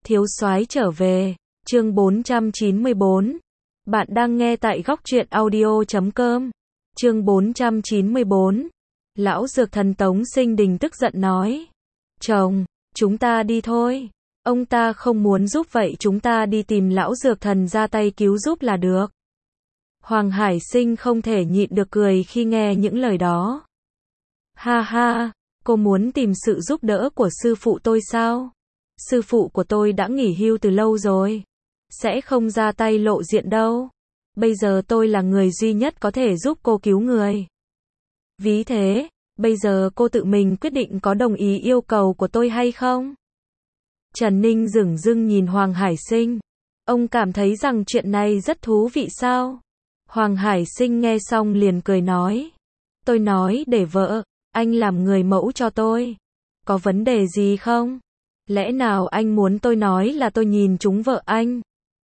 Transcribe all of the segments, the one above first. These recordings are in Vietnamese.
Thiếu soái trở về, chương 494. Bạn đang nghe tại góc truyện audio.com. Chương 494. Lão dược thần Tống Sinh Đình tức giận nói. Chồng, chúng ta đi thôi. Ông ta không muốn giúp vậy chúng ta đi tìm lão dược thần ra tay cứu giúp là được. Hoàng Hải Sinh không thể nhịn được cười khi nghe những lời đó. Ha ha, cô muốn tìm sự giúp đỡ của sư phụ tôi sao? Sư phụ của tôi đã nghỉ hưu từ lâu rồi. Sẽ không ra tay lộ diện đâu. Bây giờ tôi là người duy nhất có thể giúp cô cứu người. Ví thế, bây giờ cô tự mình quyết định có đồng ý yêu cầu của tôi hay không? Trần Ninh dửng dưng nhìn Hoàng Hải Sinh. Ông cảm thấy rằng chuyện này rất thú vị sao? Hoàng Hải Sinh nghe xong liền cười nói. Tôi nói để vợ, anh làm người mẫu cho tôi. Có vấn đề gì không? Lẽ nào anh muốn tôi nói là tôi nhìn trúng vợ anh?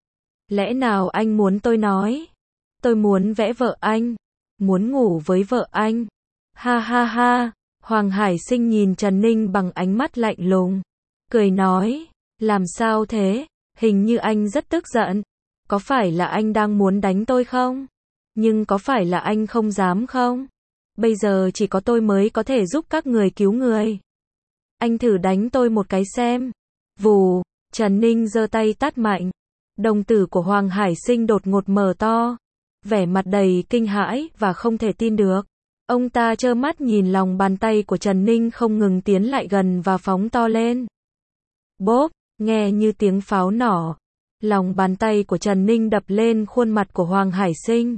Lẽ nào anh muốn tôi nói? Tôi muốn vẽ vợ anh. Muốn ngủ với vợ anh. Ha ha ha. Hoàng Hải Sinh nhìn Trần Ninh bằng ánh mắt lạnh lùng. Cười nói. Làm sao thế? Hình như anh rất tức giận. Có phải là anh đang muốn đánh tôi không? Nhưng có phải là anh không dám không? Bây giờ chỉ có tôi mới có thể giúp các người cứu người. Anh thử đánh tôi một cái xem. Vù, Trần Ninh giơ tay tát mạnh. Đồng tử của Hoàng Hải Sinh đột ngột mở to. Vẻ mặt đầy kinh hãi và không thể tin được. Ông ta trơ mắt nhìn lòng bàn tay của Trần Ninh không ngừng tiến lại gần và phóng to lên. Bốp, nghe như tiếng pháo nổ. Lòng bàn tay của Trần Ninh đập lên khuôn mặt của Hoàng Hải Sinh.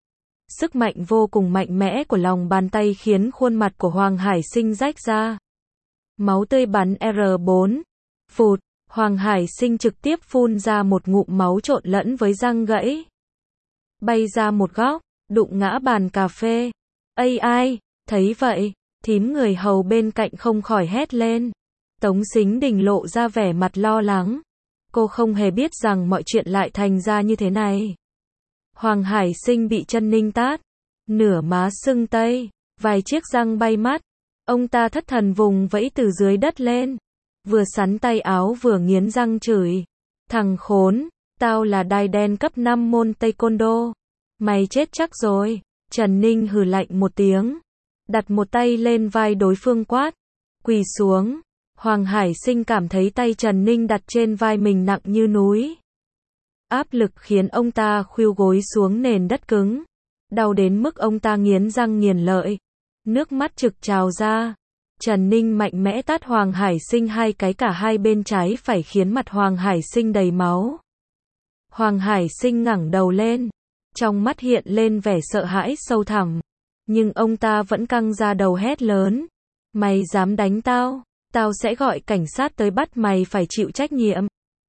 Sức mạnh vô cùng mạnh mẽ của lòng bàn tay khiến khuôn mặt của Hoàng Hải Sinh rách ra. Máu tươi bắn R4. Phụt, Hoàng Hải Sinh trực tiếp phun ra một ngụm máu trộn lẫn với răng gãy. Bay ra một góc, đụng ngã bàn cà phê. Ây ai, thấy vậy, thím người hầu bên cạnh không khỏi hét lên. Tống Sinh Đình lộ ra vẻ mặt lo lắng. Cô không hề biết rằng mọi chuyện lại thành ra như thế này. Hoàng Hải Sinh bị Trần Ninh tát. Nửa má sưng tấy, vài chiếc răng bay mắt. Ông ta thất thần vùng vẫy từ dưới đất lên. Vừa sắn tay áo vừa nghiến răng chửi. Thằng khốn, tao là đai đen cấp 5 môn Taekwondo. Mày chết chắc rồi. Trần Ninh hừ lạnh một tiếng. Đặt một tay lên vai đối phương quát. Quỳ xuống. Hoàng Hải Sinh cảm thấy tay Trần Ninh đặt trên vai mình nặng như núi. Áp lực khiến ông ta khuỵu gối xuống nền đất cứng. Đau đến mức ông ta nghiến răng nghiến lợi. Nước mắt trực trào ra. Trần Ninh mạnh mẽ tát Hoàng Hải Sinh hai cái cả hai bên trái phải khiến mặt Hoàng Hải Sinh đầy máu. Hoàng Hải Sinh ngẩng đầu lên. Trong mắt hiện lên vẻ sợ hãi sâu thẳm. Nhưng ông ta vẫn căng ra đầu hét lớn. Mày dám đánh tao? Tao sẽ gọi cảnh sát tới bắt mày phải chịu trách nhiệm.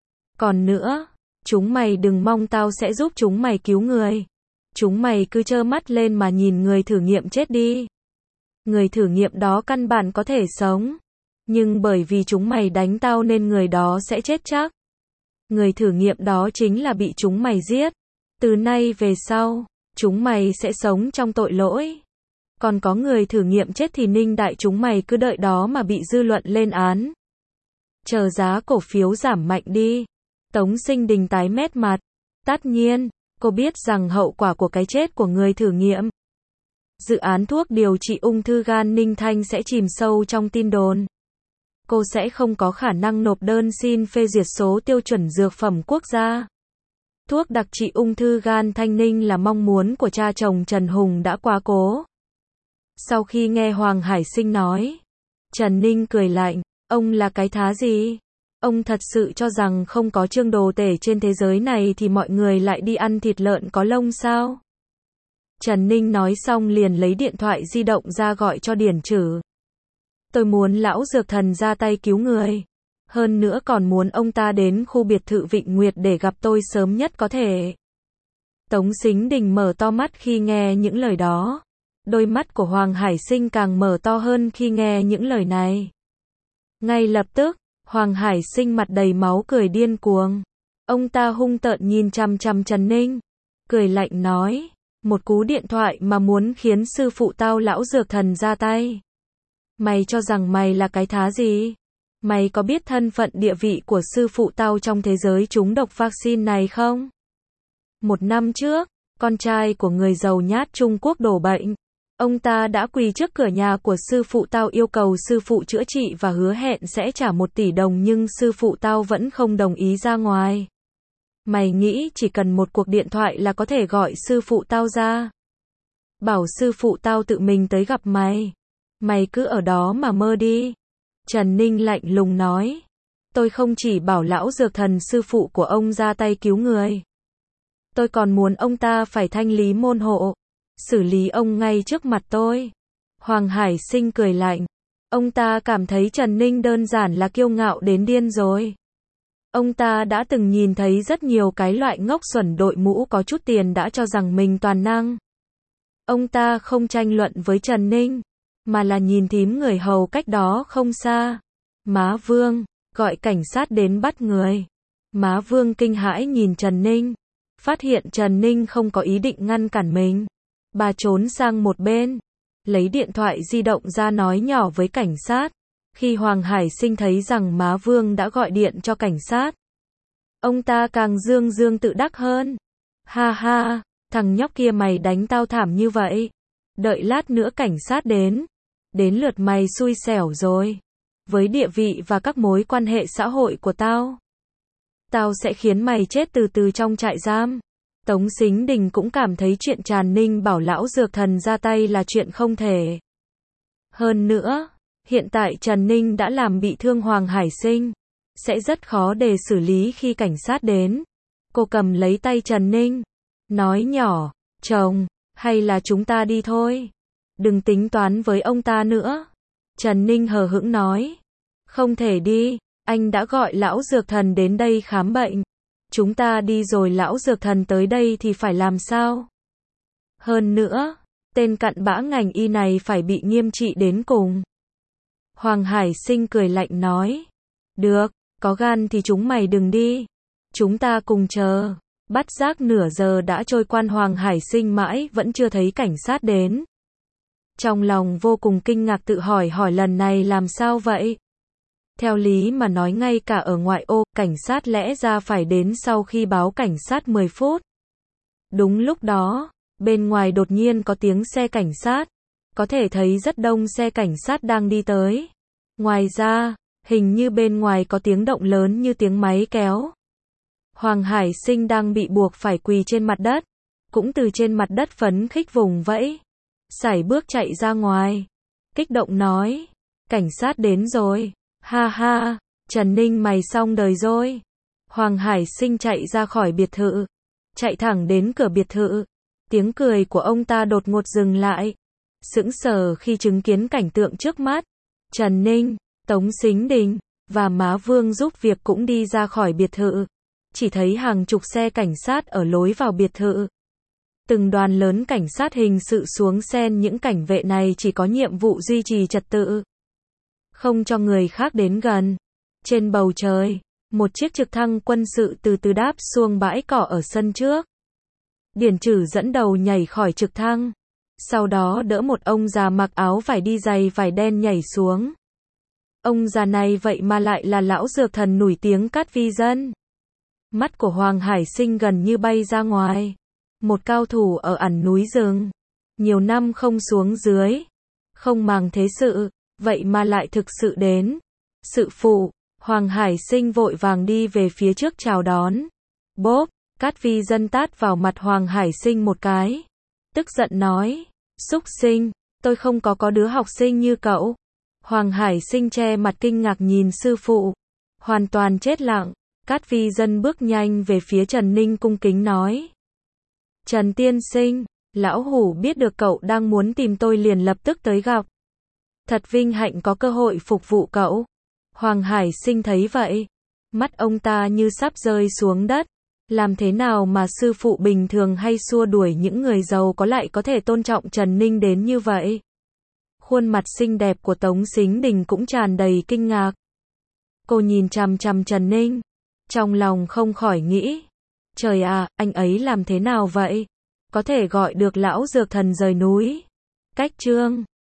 Còn nữa, chúng mày đừng mong tao sẽ giúp chúng mày cứu người. Chúng mày cứ trơ mắt lên mà nhìn người thử nghiệm chết đi. Người thử nghiệm đó căn bản có thể sống. Nhưng bởi vì chúng mày đánh tao nên người đó sẽ chết chắc. Người thử nghiệm đó chính là bị chúng mày giết. Từ nay về sau, chúng mày sẽ sống trong tội lỗi. Còn có người thử nghiệm chết thì Ninh đại chúng mày cứ đợi đó mà bị dư luận lên án. Chờ giá cổ phiếu giảm mạnh đi. Tống Sinh Đình tái mét mặt. Tất nhiên, cô biết rằng hậu quả của cái chết của người thử nghiệm. Dự án thuốc điều trị ung thư gan Ninh Thanh sẽ chìm sâu trong tin đồn. Cô sẽ không có khả năng nộp đơn xin phê duyệt số tiêu chuẩn dược phẩm quốc gia. Thuốc đặc trị ung thư gan Thanh Ninh là mong muốn của cha chồng Trần Hùng đã quá cố. Sau khi nghe Hoàng Hải Sinh nói, Trần Ninh cười lạnh, ông là cái thá gì? Ông thật sự cho rằng không có Trương Đồ Tể trên thế giới này thì mọi người lại đi ăn thịt lợn có lông sao? Trần Ninh nói xong liền lấy điện thoại di động ra gọi cho Điển Trử. Tôi muốn lão dược thần ra tay cứu người. Hơn nữa còn muốn ông ta đến khu biệt thự Vịnh Nguyệt để gặp tôi sớm nhất có thể. Tống Sinh Đình mở to mắt khi nghe những lời đó. Đôi mắt của Hoàng Hải Sinh càng mở to hơn khi nghe những lời này. Ngay lập tức, Hoàng Hải Sinh mặt đầy máu cười điên cuồng. Ông ta hung tợn nhìn chằm chằm Trần Ninh. Cười lạnh nói. Một cú điện thoại mà muốn khiến sư phụ tao lão dược thần ra tay. Mày cho rằng mày là cái thá gì? Mày có biết thân phận địa vị của sư phụ tao trong thế giới trúng độc vaccine này không? 1 năm trước, con trai của người giàu nhát Trung Quốc đổ bệnh. Ông ta đã quỳ trước cửa nhà của sư phụ tao yêu cầu sư phụ chữa trị và hứa hẹn sẽ trả 1 tỷ đồng nhưng sư phụ tao vẫn không đồng ý ra ngoài. Mày nghĩ chỉ cần một cuộc điện thoại là có thể gọi sư phụ tao ra. Bảo sư phụ tao tự mình tới gặp mày. Mày cứ ở đó mà mơ đi. Trần Ninh lạnh lùng nói. Tôi không chỉ bảo lão dược thần sư phụ của ông ra tay cứu người. Tôi còn muốn ông ta phải thanh lý môn hộ. Xử lý ông ngay trước mặt tôi. Hoàng Hải Sinh cười lạnh. Ông ta cảm thấy Trần Ninh đơn giản là kiêu ngạo đến điên rồi. Ông ta đã từng nhìn thấy rất nhiều cái loại ngốc xuẩn đội mũ có chút tiền đã cho rằng mình toàn năng. Ông ta không tranh luận với Trần Ninh, mà là nhìn thím người hầu cách đó không xa. Má Vương, gọi cảnh sát đến bắt người. Má Vương kinh hãi nhìn Trần Ninh, phát hiện Trần Ninh không có ý định ngăn cản mình. Bà trốn sang một bên, lấy điện thoại di động ra nói nhỏ với cảnh sát. Khi Hoàng Hải Sinh thấy rằng má Vương đã gọi điện cho cảnh sát, ông ta càng dương dương tự đắc hơn. Ha ha, thằng nhóc kia mày đánh tao thảm như vậy. Đợi lát nữa cảnh sát đến lượt mày xui xẻo rồi. Với địa vị và các mối quan hệ xã hội của tao sẽ khiến mày chết từ từ trong trại giam. Tống Sính Đình cũng cảm thấy chuyện Trần Ninh bảo lão dược thần ra tay là chuyện không thể. Hơn nữa, hiện tại Trần Ninh đã làm bị thương Hoàng Hải Sinh, sẽ rất khó để xử lý khi cảnh sát đến. Cô cầm lấy tay Trần Ninh, nói nhỏ, chồng, hay là chúng ta đi thôi. Đừng tính toán với ông ta nữa. Trần Ninh hờ hững nói, không thể đi, anh đã gọi lão dược thần đến đây khám bệnh. Chúng ta đi rồi lão dược thần tới đây thì phải làm sao? Hơn nữa, tên cặn bã ngành y này phải bị nghiêm trị đến cùng. Hoàng Hải Sinh cười lạnh nói, được, có gan thì chúng mày đừng đi. Chúng ta cùng chờ. Bắt giác nửa giờ đã trôi qua, Hoàng Hải Sinh mãi vẫn chưa thấy cảnh sát đến. Trong lòng vô cùng kinh ngạc tự hỏi lần này làm sao vậy? Theo lý mà nói ngay cả ở ngoại ô, cảnh sát lẽ ra phải đến sau khi báo cảnh sát 10 phút. Đúng lúc đó, bên ngoài đột nhiên có tiếng xe cảnh sát. Có thể thấy rất đông xe cảnh sát đang đi tới. Ngoài ra, hình như bên ngoài có tiếng động lớn như tiếng máy kéo. Hoàng Hải Sinh đang bị buộc phải quỳ trên mặt đất. Cũng từ trên mặt đất phấn khích vùng vẫy. Sải bước chạy ra ngoài. Kích động nói, cảnh sát đến rồi. Ha ha, Trần Ninh mày xong đời rồi. Hoàng Hải Sinh chạy ra khỏi biệt thự. Chạy thẳng đến cửa biệt thự. Tiếng cười của ông ta đột ngột dừng lại. Sững sờ khi chứng kiến cảnh tượng trước mắt. Trần Ninh, Tống Sính Đình và má Vương giúp việc cũng đi ra khỏi biệt thự. Chỉ thấy hàng chục xe cảnh sát ở lối vào biệt thự. Từng đoàn lớn cảnh sát hình sự xuống xen, những cảnh vệ này chỉ có nhiệm vụ duy trì trật tự, không cho người khác đến gần. Trên bầu trời, một chiếc trực thăng quân sự từ từ đáp xuống bãi cỏ ở sân trước. Điển Trử dẫn đầu nhảy khỏi trực thăng. Sau đó đỡ một ông già mặc áo vải đi giày vải đen nhảy xuống. Ông già này vậy mà lại là lão dược thần nổi tiếng Cát Vi Dân. Mắt của Hoàng Hải Sinh gần như bay ra ngoài. Một cao thủ ở ẩn núi rừng. Nhiều năm không xuống dưới. Không màng thế sự. Vậy mà lại thực sự đến. Sự phụ. Hoàng Hải Sinh vội vàng đi về phía trước chào đón. Bốp. Cát Vi Dân tát vào mặt Hoàng Hải Sinh một cái. Tức giận nói. Xúc sinh. Tôi không có đứa học sinh như cậu. Hoàng Hải Sinh che mặt kinh ngạc nhìn sư phụ. Hoàn toàn chết lặng. Cát Vi Dân bước nhanh về phía Trần Ninh cung kính nói. Trần tiên sinh, lão hủ biết được cậu đang muốn tìm tôi liền lập tức tới gặp. Thật vinh hạnh có cơ hội phục vụ cậu. Hoàng Hải Sinh thấy vậy. Mắt ông ta như sắp rơi xuống đất. Làm thế nào mà sư phụ bình thường hay xua đuổi những người giàu có lại có thể tôn trọng Trần Ninh đến như vậy? Khuôn mặt xinh đẹp của Tống Sính Đình cũng tràn đầy kinh ngạc. Cô nhìn chằm chằm Trần Ninh. Trong lòng không khỏi nghĩ. Trời à, anh ấy làm thế nào vậy? Có thể gọi được lão dược thần rời núi. Cách chương